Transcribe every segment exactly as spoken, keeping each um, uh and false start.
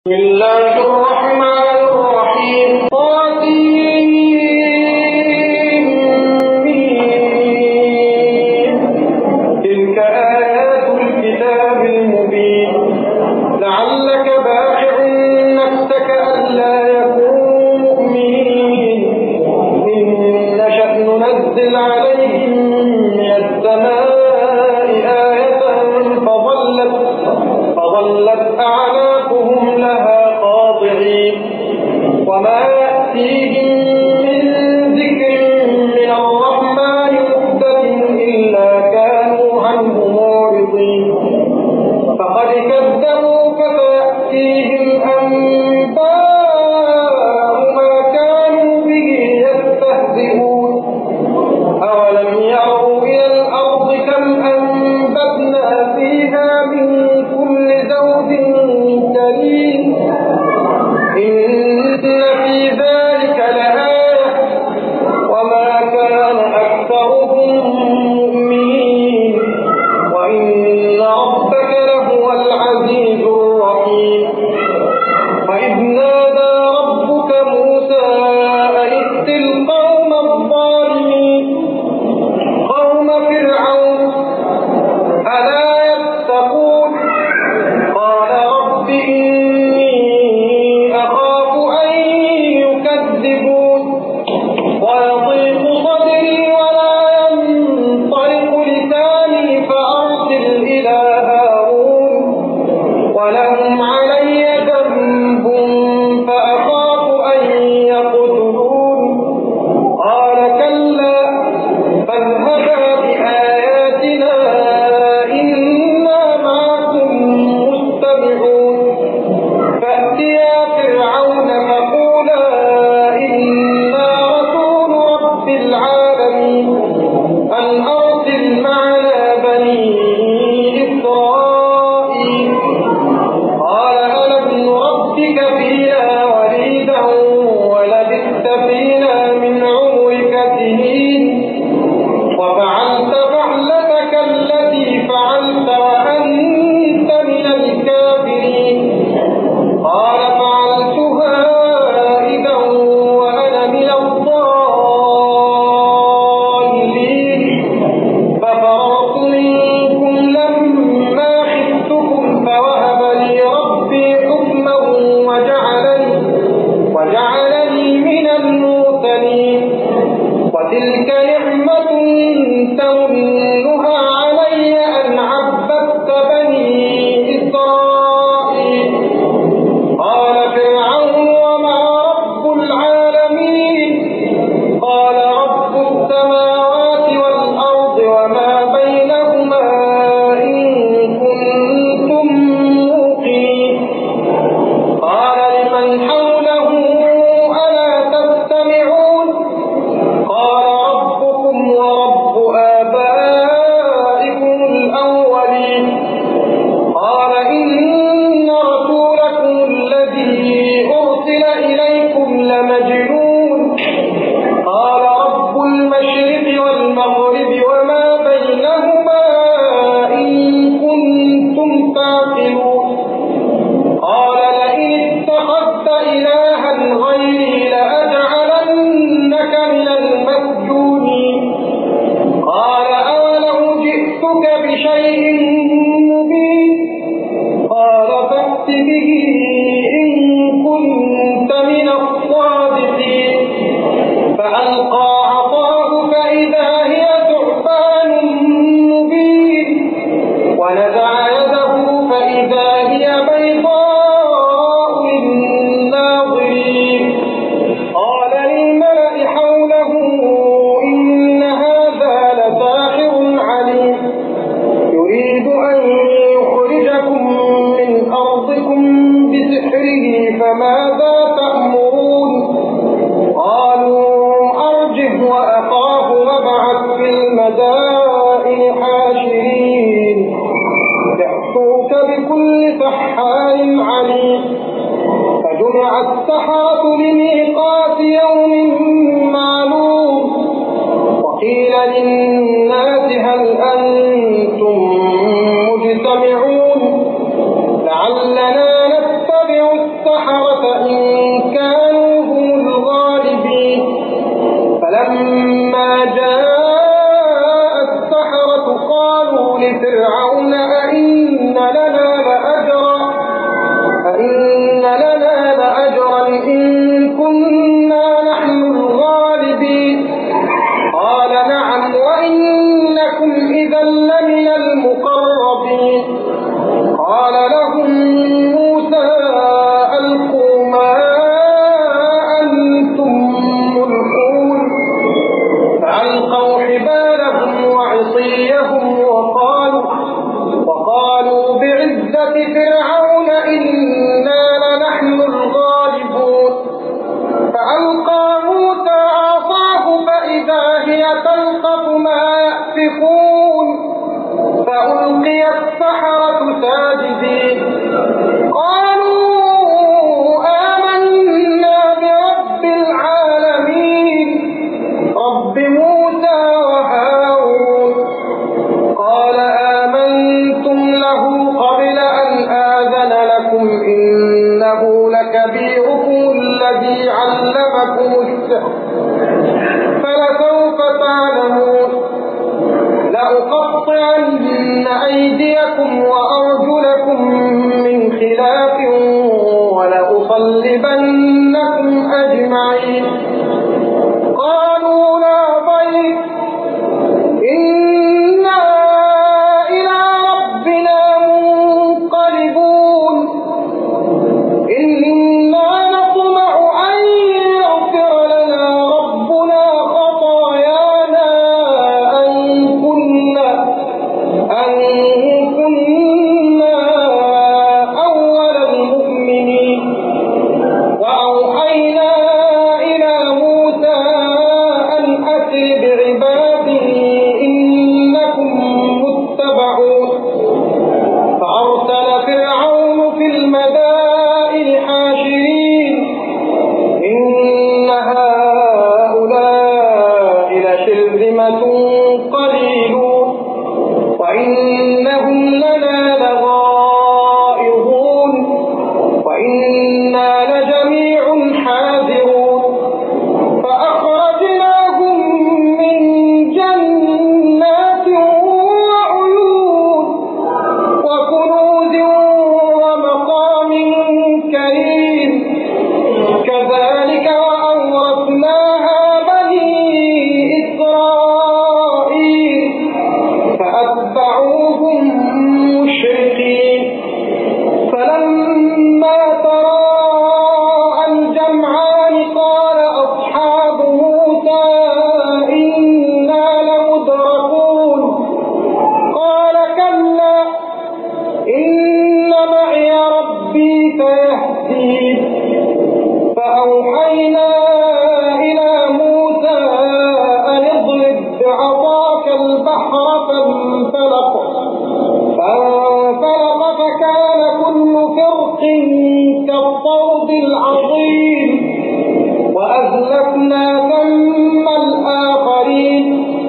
بسم الله الرحمن الرحيم طاسمين تلك آيات الكتاب المبين لعلك باخع نفسك ألا يكونوا مؤمنين إن نشأ ننزل عليهم من السماء آية فظلت فظلت أعناقهم لها خاضعين وما يأتيهم من ذكر من الرحمن محدث إلا كانوا عنه معرضين فقد كذبوا فسيأتيهم أنباء ما كانوا به يستهزئون أولم يروا إلى الأرض كم أنبتنا فيها من كل زوج كريم إن في ذلك لآية وما كان أكثرهم مؤمنين وإن ربك لهو العزيز الرحيم وإذ نادى ربك موسى أن ائت القوم الظالمين قوم فرعون ألا يتقون قال رب إني أخاف أن يكذبون ويضيق صدري ولا ينطلق لساني فأرسل إلى هارون ولهم علي ذنب فأخاف أن يقتلون قال كلا فاذهبا بآياتنا إنا معكم مستمعون فأتيا فرعون فقولا إنا رسول رب العالمين أن أرسل معنا بني إسرائيل قال ألم نربك فينا وليدا ولبثت فينا من عمرك سنين وفعلت فعلتك التي فعلت وأنت من الكافرين قال فعلتها إذا وأنا من الضالين ففررت منكم لما خفتكم فوهب لي ربي حكما وجعلني وجعلني من المرسلين وتلك نعمة تمنها علي أن عبدت بني إسرائيل قال فرعون وما رب العالمين قال رب السماوات والأرض وما بينهما إن كنتم موقنين قال لمن حوله ألا تستمعون قال ربكم ورب آبائكم الأولين قال إن رسولكم الذي أرسل إليكم لمجنون قال رب المشرق والمغرب وما بينهما إن كنتم تعقلون قال لئن اتخذت إلها غيري لأجعلنك من المسجونين قال أولو جئتك بشيء مبين قال فأت به إن كنت من الصادقين فألقى عصاه فإذا هي ثعبان مبين ونزع يده فإذا هي بيضاء للناظرين قال للملأ حوله إن هذا لساحر عليم يريد أن يخرجكم من أرضكم بسحره فماذا تأمرون قالوا أرجه وأخاه وابعث في المدائن حاشرين يأتوك بكل سحار عليم فجمع السحرة لميقات يوم معلوم وقيل للناس هل أنتم مجتمعون لعلنا نتبع تعلمون لأقطعن أيديكم وأرجلكم من خلاف ولأصلبنكم أجمعين قالوا لا ضير إنا إلى ربنا منقلبون إنا نطمع أن يغفر لنا ربنا خطايانا أن كنا أن كنا أول المؤمنين وأوحينا إلى موسى أن أسر بعبادي إنكم متبعون فأرسل فرعون في المدائن حاشرين إن هؤلاء لشرذمة قليلون وإنهم لنا لغائظون وإنا لجميع حاذرون فأخرجناهم من جنات وعيون وكنوز ومقام كريم كذلك وأورثناها بني إسرائيل فأتبعوهم مشرقين فلما تراءى الجمعان قال أصحاب موسى إنا لمدركون قال كلا إن معي ربي سيهدين فأوحينا إلى موسى أن اضرب بعصاك البحر فانفلق فانفلق فكان كل فرق كالطود العظيم وأزلفنا ثم الآخرين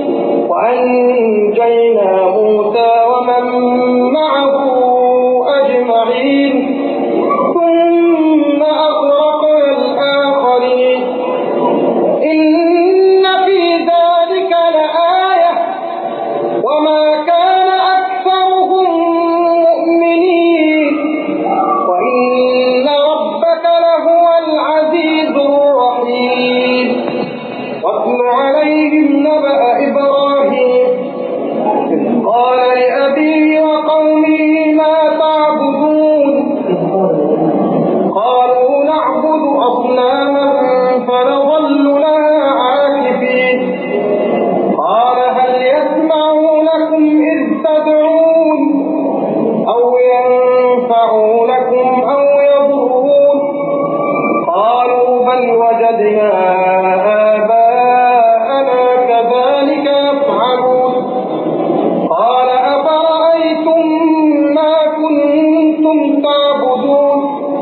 وأنجينا موسى ومن معه أجمعين ثم أغرقنا الآخرين إن في ذلك لآية وما كان أكثرهم مؤمنين وإن ربك لهو العزيز الرحيم واتل عليهم نبأ إبراهيم إذ قال لأبيه وقومه ما تعبدون قالوا نعبد أصناما فنظل لها عاكفين قال هل يسمعونكم إذ تدعون أو ينفعونكم أو يضرون قالوا بل وجدنا آباءنا كذلك يفعلون قال أفرأيتم ما كنتم تعبدون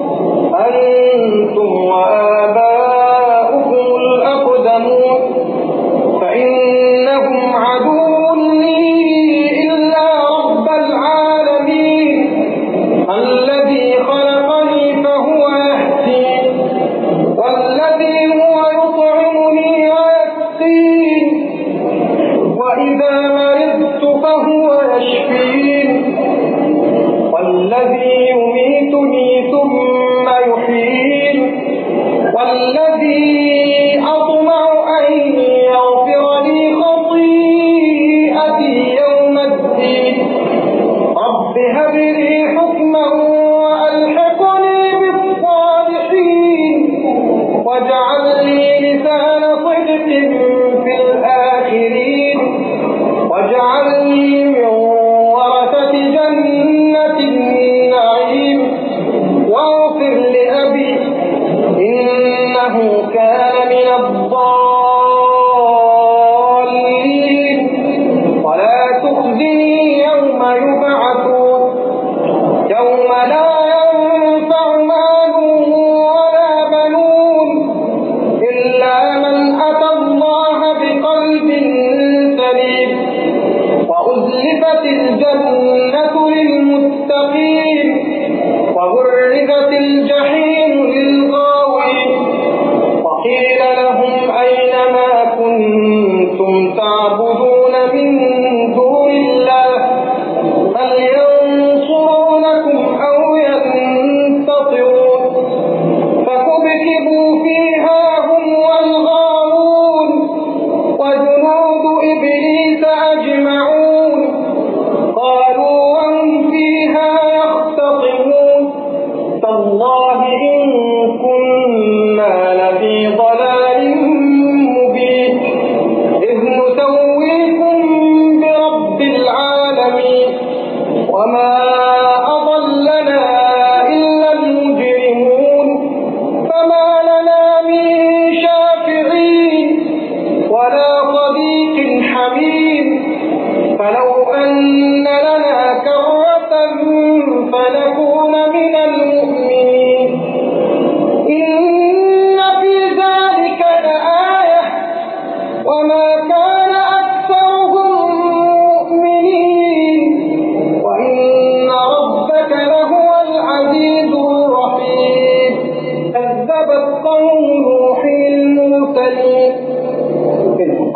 أنتم وآباؤكم الأقدمون فإنهم عدو لي إلا رب العالمين الذي خلقني فهو يهدين والذي هو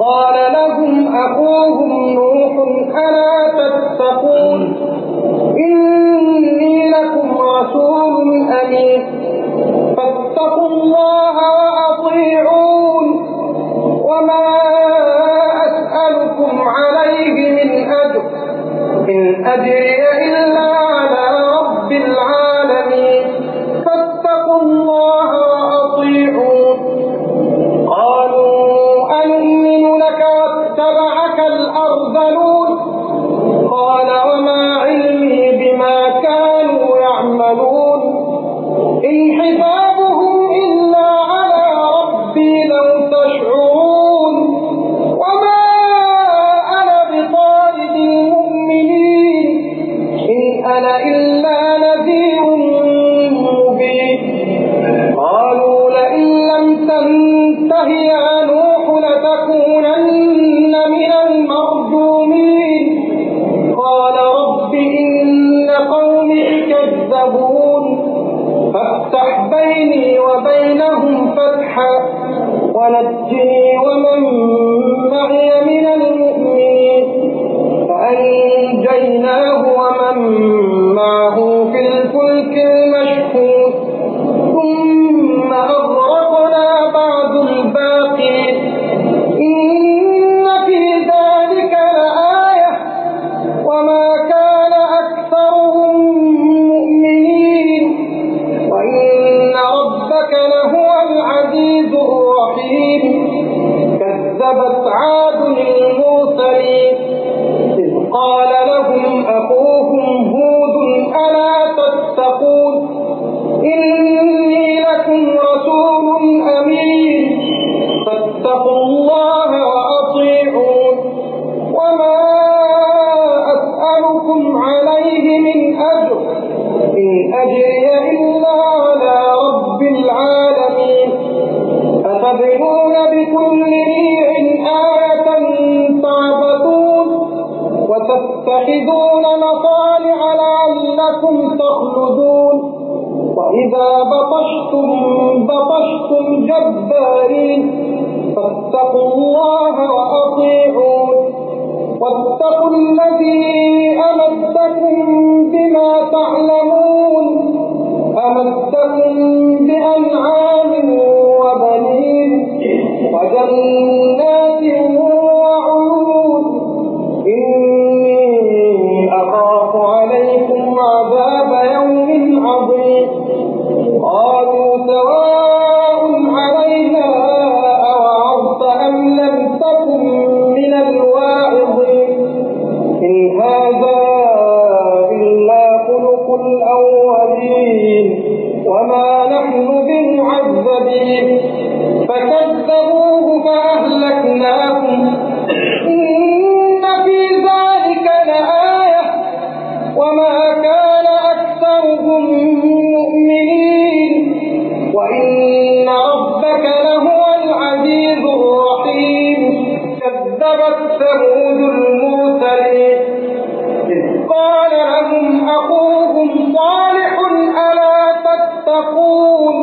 قال لهم أخوهم نوح ألا تتقون إني لكم رسول أمين فاتقوا الله وأطيعون وما أسألكم عليه من أجر إن أجري إلا على رب العالمين فاتقوا الله وأطيعون قالوا أنؤمن لك واتبعك الأرذلون قال وما علمي بما كانوا يعملون إن حسابهم إلا على ربي لو تشعرون وما أنا بطارد المؤمنين إن أنا إلا نذير مبين قالوا لئن لم تنته يا نوح لتكونن من المرجومين قال رب إن قومي كذبون فافتح بيني وبينهم فتحا ونجني ومن معي من المؤمنين فأنجيناه ومن معه في الفلك المشحون ثم أغرقنا بعد الباقين إن في ذلك لآية وما كان أكثرهم مؤمنين وإن ربك لهو العزيز الرحيم كذبت عاد المرسلين إذ قال لهم أخوهم هود ألا تتقون إني لكم رسول أمين فاتقوا الله وأطيعون وما أسألكم عليه من أجر إن أجري إلا على رب العالمين أتبنون بكل ريع آية تعبثون وتتخذون مصانع لعلكم تخلدون وإذا بطشتم بطشتم جبارين فاتقوا الله وأطيعون واتقوا الذي أمدكم بما تعلمون أمدكم بأنعام وبنين وجنات وعيون إني أخاف عليكم عذاب يوم عظيم قالوا سواء علينا أوعظت أم لم تكن من الواعظين إن هذا إلا خلق الأولين وما نحن بمعذبين فكذبوه فأهلكناهم إن في ذلك لآية وما كان أكثرهم مؤمنين وإن ربك لهو العزيز الرحيم كذبت ثمود المرسلين إذ قال لهم أخوهم صالح ألا تتقون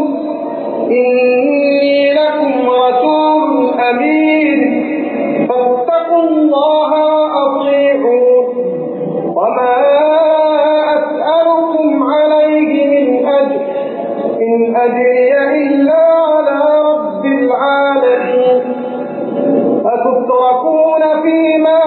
إني لكم رسول أمين فاتقوا الله وأطيعون وما أسألكم عليه من أجر إن أجري إلا على رب العالمين أتتركون فيما